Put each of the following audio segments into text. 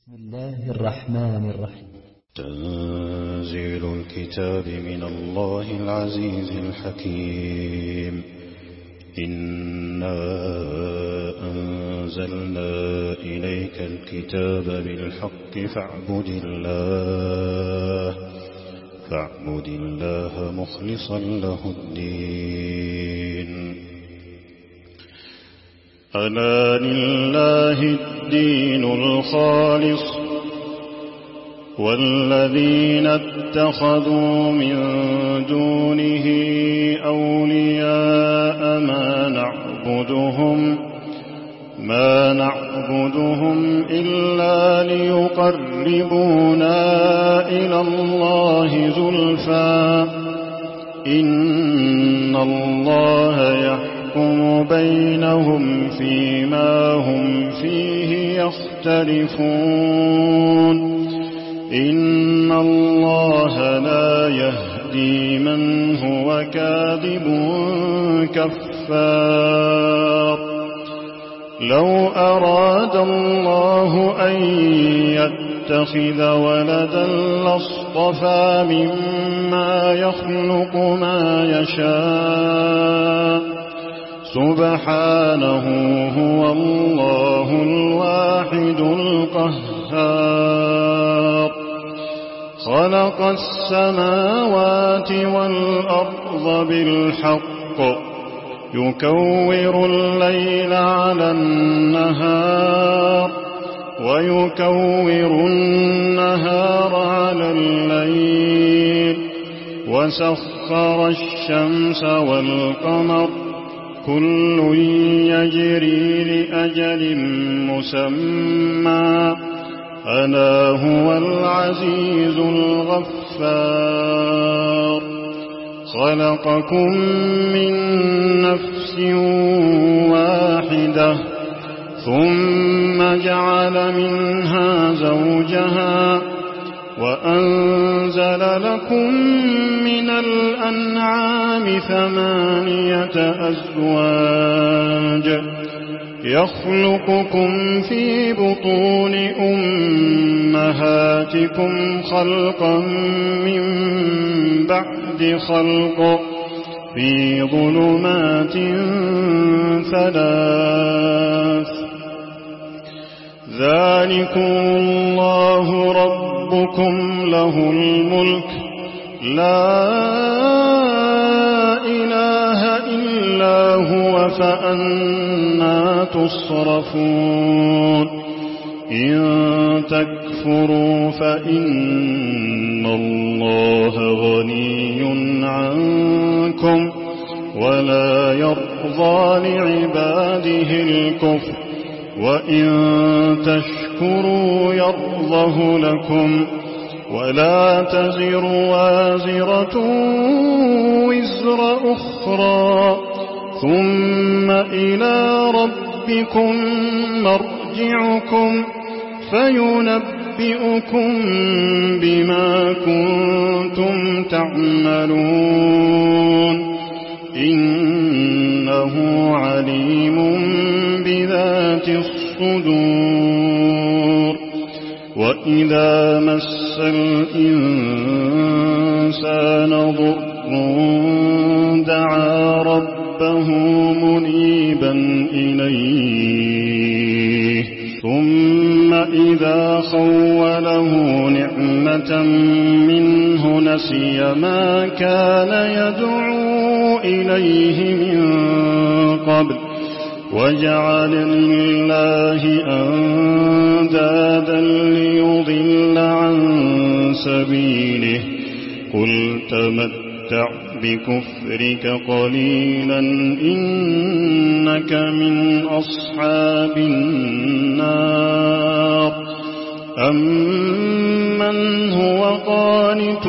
بسم الله الرحمن الرحيم. تنزيل الكتاب من الله العزيز الحكيم. إنا أنزلنا إليك الكتاب بالحق فاعبد الله مخلصا له الدين. ألا لله الدين الخالص والذين اتخذوا من دونه أولياء ما نعبدهم إلا ليقربونا إلى الله زلفى إن الله يحكم بينهم فيما هم فيه يختلفون إن الله لا يهدي من هو كاذب كفار. لو أراد الله أن يتخذ ولدا لاصطفى مما يخلق ما يشاء سبحانه هو الله الواحد القهار. خلق السماوات والأرض بالحق يكور الليل على النهار ويكور النهار على الليل وسخر الشمس والقمر كل يجري لأجل مسمى ألا هو العزيز الغفار. خلقكم من نفس واحدة ثم جعل منها زوجها وأنزل لكم من الأنعام 8 أزواج يخلقكم في بطون أمهاتكم خلقا من بعد خلق في ظلمات 3 ذلكم الله ربكم له الملك لا إله إلا هو فأنى تصرفون. إن تكفروا فإن الله غني عنكم ولا يرضى لعباده الكفر وإن تشكروا يرضه لكم ولا تزر وازرة وزر أخرى ثم إلى ربكم مرجعكم فينبئكم بما كنتم تعملون إنه عليم بذات الصدور. وإذا مس الإنسان ضر دعا ربه منيبا إليه ثم إذا خوله نعمة منه نسي ما كان يدعو إليه من قبل وجعل لله أندادا ليضل عن سبيله قل تمتع بكفرك قليلا إنك من أصحاب النار. أمن هو قانت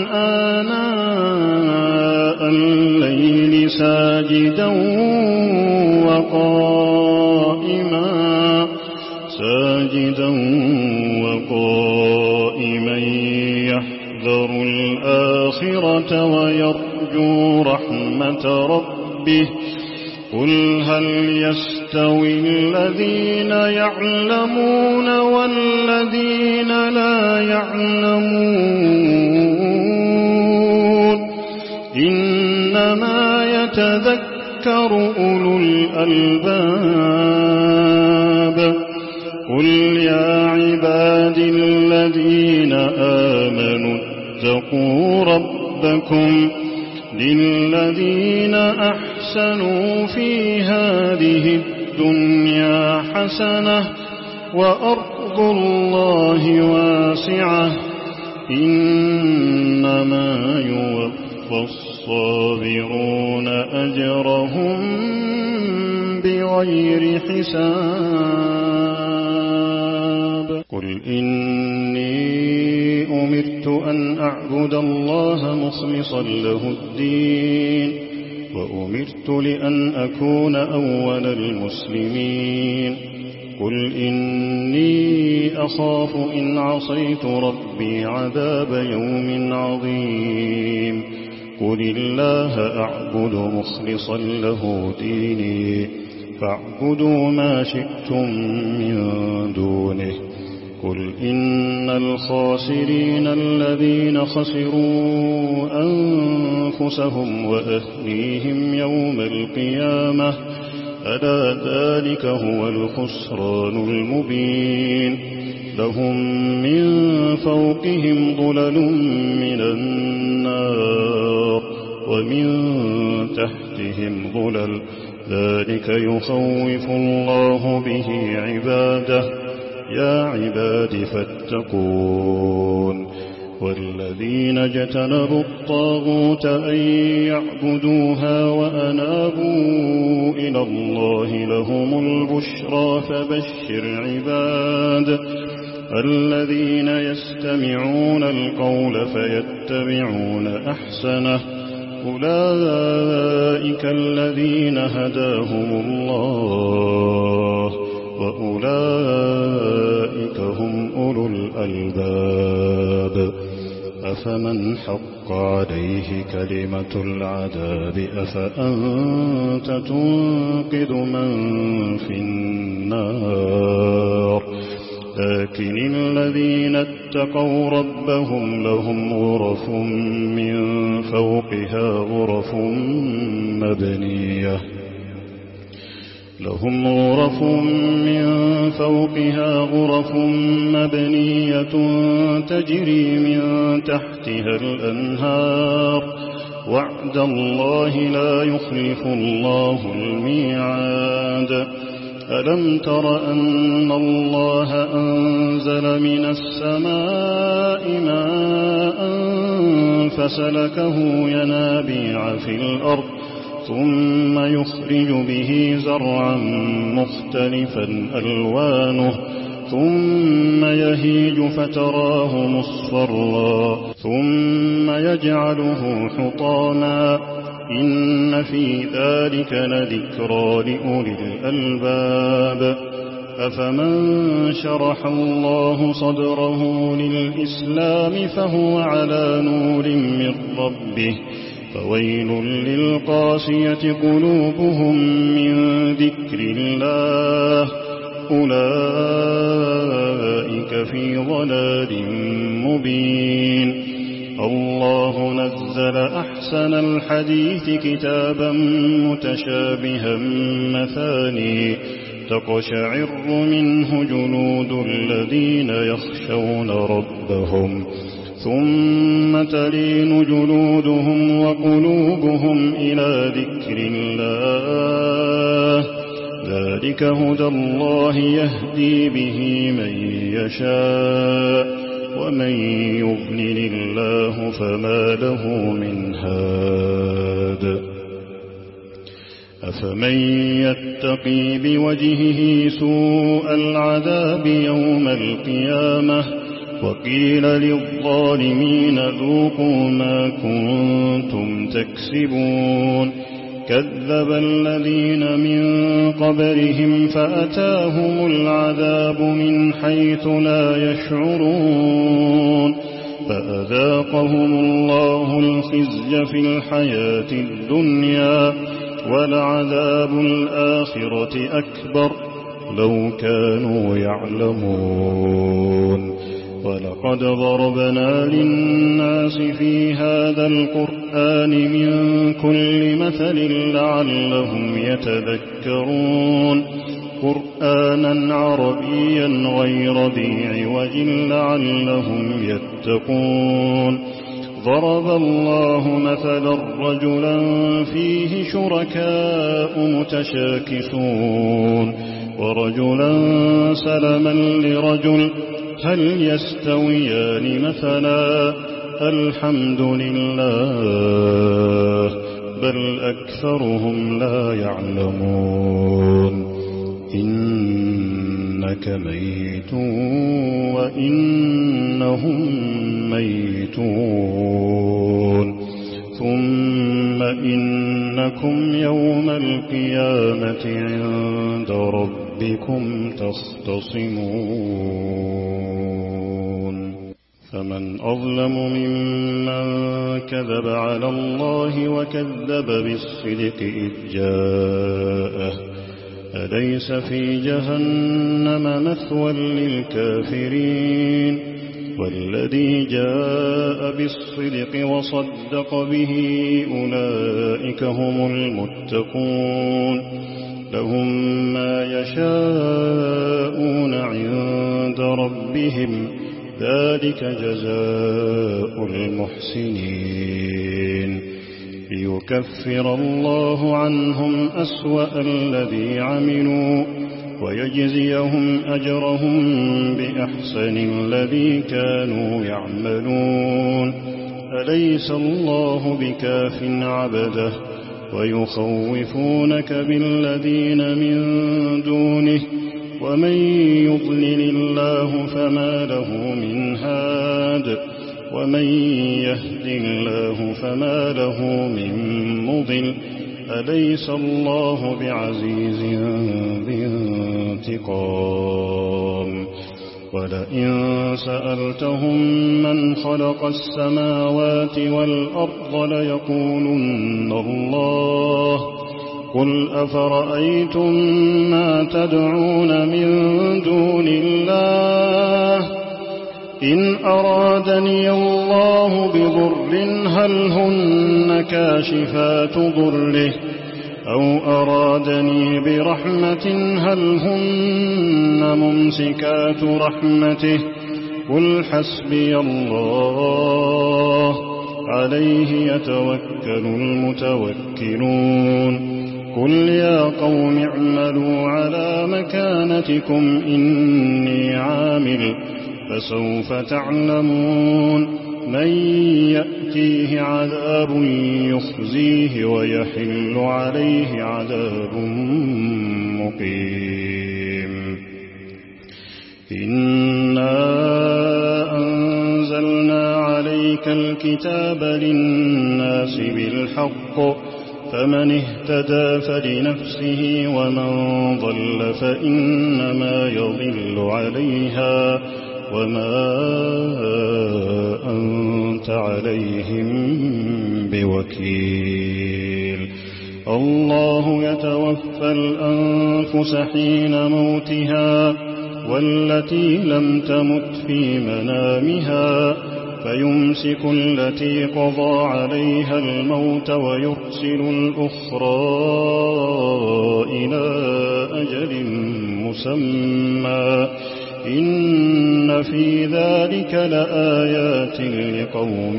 آناء الليل ساجدا وقائما يحذر الآخرة ويرجو رحمة ربه قل هل يستوي الذين يعلمون والذين لا يعلمون إنما يتذكر أولو الألباب قل يا عبادي الذين آمنوا اتقوا ربكم للذين أحسنوا في هذه الدنيا حسنة وأرض الله واسعة إنما يوفى الصابرون أجرهم بغير حساب قل إني أمرت أن أعبد الله مخلصا له الدين وأمرت لأن أكون أول المسلمين قل إني أخاف إن عصيت ربي عذاب يوم عظيم قل الله أعبد مخلصا له ديني فاعبدوا ما شئتم من دونه قل إن الخاسرين الذين خسروا أنفسهم وأهليهم يوم القيامة ألا ذلك هو الخسران المبين لهم من فوقهم ظلل من النار ومن تحتهم ظلل ذلك يخوف الله به عباده يا عباد فاتقون والذين اجتنبوا الطاغوت أن يعبدوها وأنابوا إلى الله لهم البشرى فبشر عباد الذين يستمعون القول فيتبعون أحسنه أولئك الذين هداهم الله وأولئك هم أولو الألباب أفمن حق عليه كلمة العذاب أفأنت تنقذ من في النار لكن الذين اتقوا ربهم لهم غرف من فوقها غرف مبنية تجري من تحتها الأنهار وعد الله لا يخلف الله الميعاد ألم تر أن الله أنزل من السماء ماء فسلكه ينابيع في الأرض ثم يخرج به زرعا مختلفا ألوانه ثم يهيج فتراه مصفرا ثم يجعله حطاما إن في ذلك لذكرى لأولي الألباب أفمن شرح الله صدره للإسلام فهو على نور من ربه فويل للقاسية قلوبهم من ذكر الله أولئك في ضلال مبين الله نزل أحسن الحديث كتابا متشابها مثاني تقشعر منه جلود الذين يخشون ربهم ثم تلين جلودهم وقلوبهم إلى ذكر الله ذلك هدى الله يهدي به من يشاء ومن يضلل الله فما له من هاد أفمن يتقي بوجهه سوء العذاب يوم القيامة وقيل للظالمين ذوقوا ما كنتم تكسبون كذب الذين من قبلهم فأتاهم العذاب من حيث لا يشعرون فأذاقهم الله الخزي في الحياة الدنيا ولعذاب الآخرة أكبر لو كانوا يعلمون ولقد ضربنا للناس في هذا القرآن من كل مثل لعلهم يتذكرون قرآنا عربيا غير ذي عوج لعلهم يتقون ضرب الله مثلا رجلا فيه شركاء متشاكسون ورجلا سلما لرجل هل يستويان مثلا الحمد لله بل أكثرهم لا يعلمون إنك ميت وإنهم ميتون ثم إنكم يوم القيامة عند ربكم تختصمون فمن أظلم ممن كذب على الله وكذب بالصدق إذ جاءه أليس في جهنم مثوى للكافرين والذي جاء بالصدق وصدق به أولئك هم المتقون لهم ما يشاءون عند ربهم ذلك جزاء المحسنين ليكفر الله عنهم أسوأ الذي عملوا ويجزيهم أجرهم بأحسن الذي كانوا يعملون أليس الله بكاف عبده ويخوفونك بالذين من دونه ومن يضلل الله فما له من هاد ومن يهد الله فما له من مضل أليس الله بعزيز ذي انتقام ولئن سألتهم من خلق السماوات والأرض ليقولن الله قل أفرأيتم ما تدعون من دون الله إن أرادني الله بضر هل هن كاشفات ضره أو أرادني برحمة هل هن ممسكات رحمته قل حسبي الله عليه يتوكل المتوكلون قل يا قوم اعملوا على مكانتكم إني عامل فسوف تعلمون من يأتيه عذاب يخزيه ويحل عليه عذاب مقيم إنا أنزلنا عليك الكتاب للناس بالحق فمن اهتدى فلنفسه ومن ضل فإنما يضل عليها وما أنت عليهم بوكيل الله يتوفى الأنفس حين موتها والتي لم تمت في منامها فيمسك التي قضى عليها الموت ويرسل الأخرى إلى أجل مسمى إن في ذلك لآيات لقوم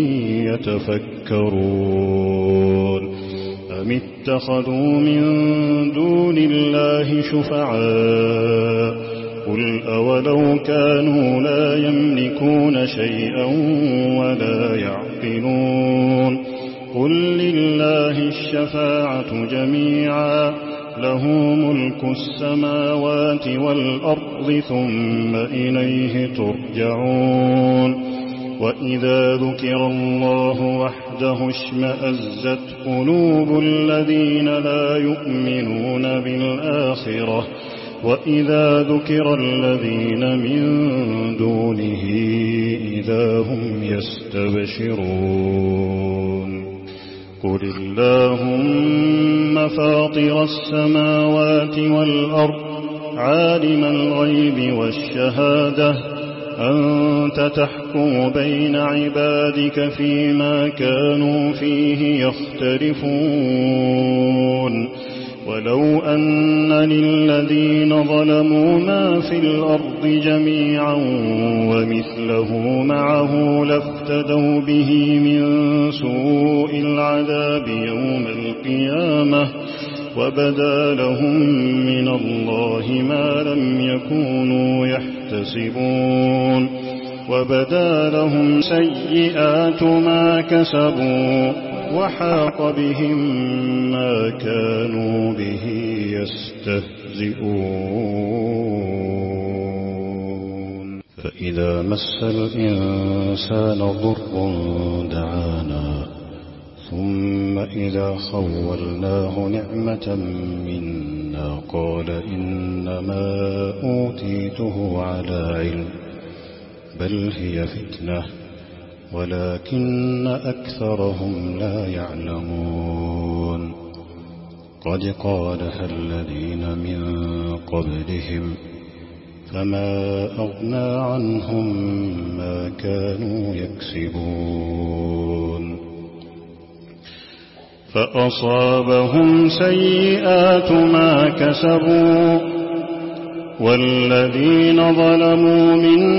يتفكرون أم اتخذوا من دون الله شفعاء قل أولو كانوا لا يملكون شيئا ولا يعقلون قل لله الشفاعة جميعا له ملك السماوات والأرض ثم إليه ترجعون وإذا ذكر الله وحده اشمأزت قلوب الذين لا يؤمنون بالآخرة وإذا ذكر الذين من دونه إذا هم يستبشرون قل اللهم فاطر السماوات والأرض عالم الغيب والشهادة أنت تحكم بين عبادك فيما كانوا فيه يختلفون ولو أن للذين ظلموا ما في الأرض جميعا ومثله معه لافتدوا به من سوء العذاب يوم القيامة وبدا لهم من الله ما لم يكونوا يحتسبون وبدا لهم سيئات ما كسبوا وحاق بهم ما كانوا به يستهزئون فإذا مس الإنسان ضر دعانا ثم إذا خولناه نعمة منا قال إنما أوتيته على علم بل هي فتنة ولكن أكثرهم لا يعلمون قد قالها الذين من قبلهم فما أغنى عنهم ما كانوا يكسبون فأصابهم سيئات ما كسبوا والذين ظلموا من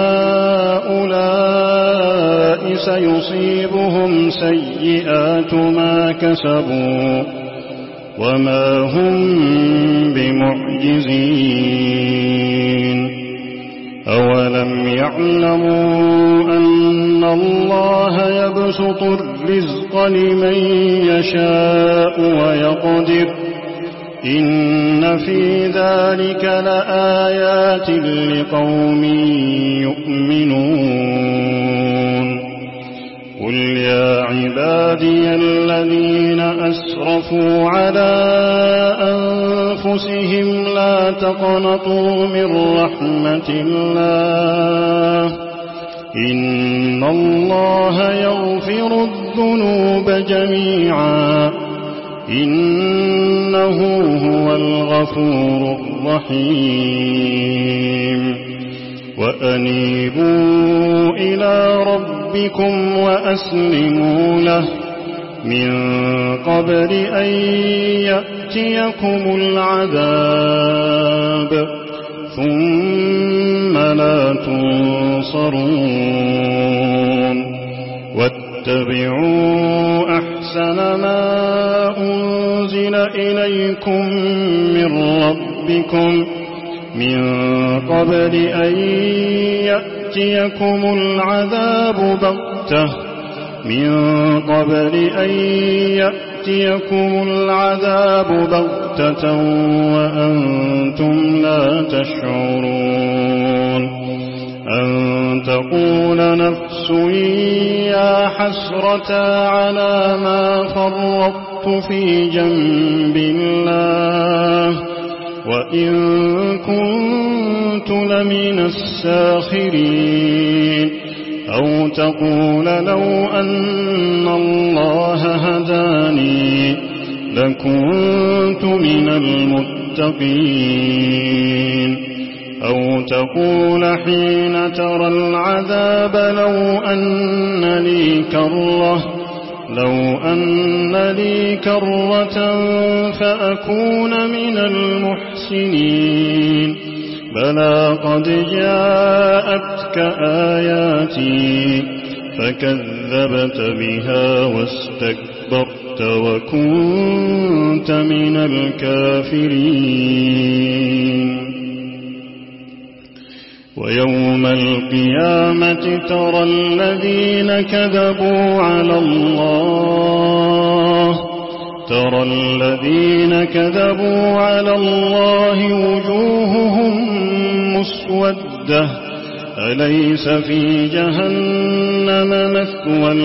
هؤلاء سيصيبهم سيئات ما كسبوا وما هم بمعجزين أولم يعلموا أن الله يبسط الرزق لمن يشاء ويقدر إن في ذلك لآيات لقوم يؤمنون قل يا عبادي الذين أسرفوا على أنفسهم لا تقنطوا من رحمة الله إن الله يغفر الذنوب جميعا إنه هو الغفور الرحيم وأنيبوا إلى ربكم وأسلموا له من قبل أن يأتيكم العذاب ثم لا تنصرون واتبعوا أحسن ما أنزل إليكم من ربكم من قبل أن يأتيكم العذاب بغتة من قبل أن يأتيكم العذاب بغتة وأنتم لا تشعرون أن تقول نفس يا حسرة على ما فرطت في جنب الله وإن كنت لمن الساخرين أو تقول لو أن الله هداني لكنت من المتقين أو تقول حين ترى العذاب لو أن لي كرة فأكون من المحسنين بلى قد جاءتك آياتي فكذبت بها واستكبرت وكنت من الكافرين ويوم القيامة ترى الذين كذبوا على الله وجوههم مسودة أليس في جهنم مثوى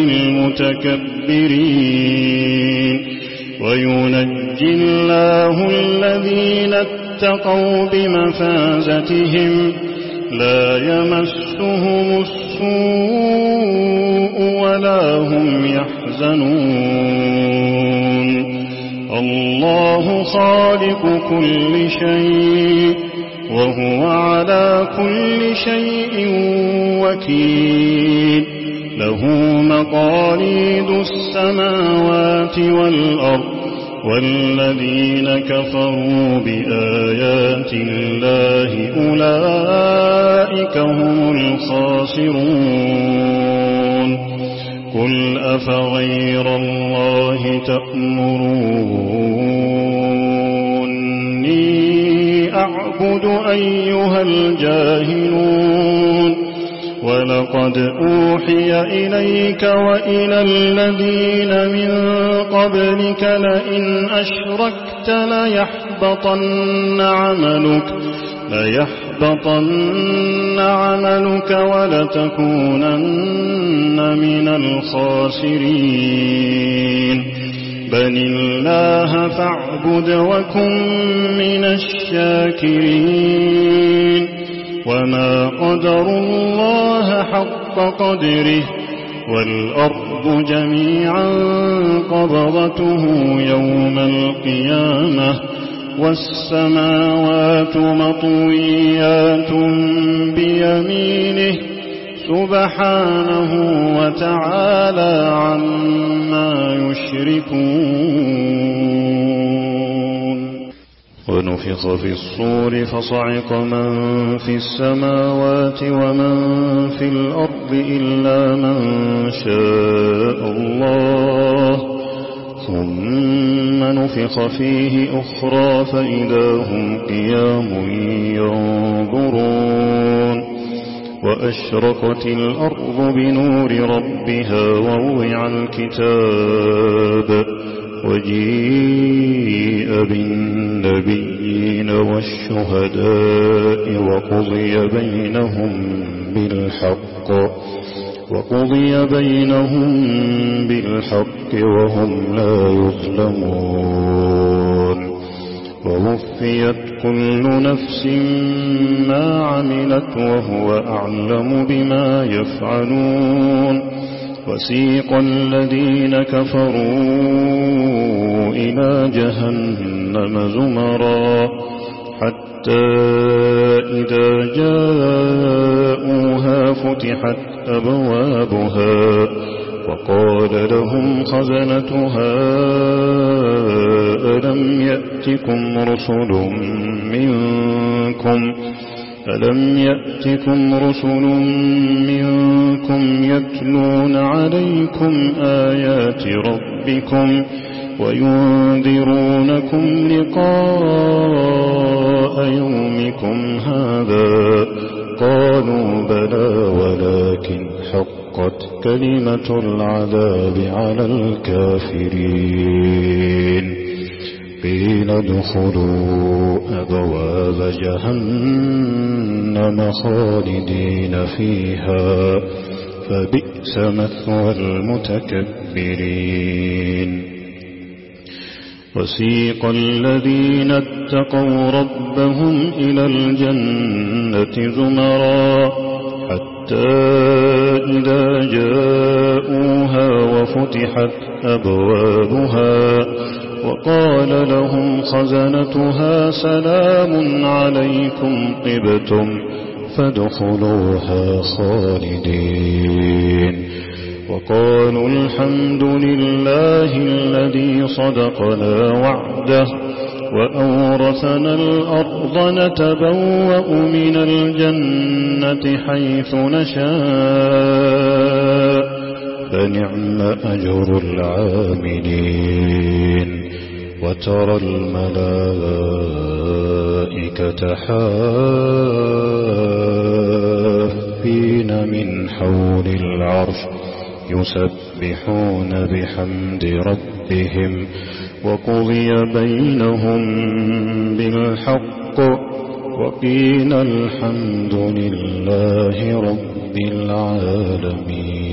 للمتكبرين وينجي الله الذين اتقوا بمفازتهم لا يمسهم السوء ولا هم يحزنون يحزنون الله خالق كل شيء وهو على كل شيء وكيل له مقاليد السماوات والأرض والذين كفروا بآيات الله أولئك هم الخاسرون قل أفغير الله تأمروني أعبد أيها الجاهلون ولقد أوحي إليك وإلى الذين من قبلك لئن أشركت ليحبطن عملك ولتكونن من الخاسرين بل الله فاعبد وكن من الشاكرين وما قدروا الله حق قدره والأرض جميعا قبضته يوم القيامة والسماوات مطويات بيمينه سبحانه وتعالى عما يشركون ونفخ في الصور فصعق من في السماوات ومن في الأرض إلا من شاء الله ثم نفخ فيه أخرى فإذا هم قيام ينظرون وأشرقت الأرض بنور ربها ووضع الكتاب وجيء بالنبيين والشهداء وقضي بينهم بالحق وهم لا يظلمون ووفيت كل نفس ما عملت وهو أعلم بما يفعلون وسيق الذين كفروا إلى جهنم زمرا حتى إذا جاءوها فتحت أبوابها وقال لهم خزنتها ألم يأتكم رسل منكم يتلون عليكم آيات ربكم وينذرونكم لقاء يومكم هذا قالوا بلى ولكن حقت كلمة العذاب على الكافرين قيل ادخلوا أبواب جهنم خالدين فيها فبئس مثوى المتكبرين وسيق الذين اتقوا ربهم إلى الجنة زمرا حتى إذا جاءوها وفتحت أبوابها وقال لهم خزنتها سلام عليكم طبتم فادخلوها خالدين وقالوا الحمد لله الذي صدقنا وعده وأورثنا الأرض نتبوأ من الجنة حيث نشاء فنعم أجر العاملين وترى الملائكة حافين من حول العرش يسبحون بحمد ربهم وقضي بينهم بالحق وقيل الحمد لله رب العالمين.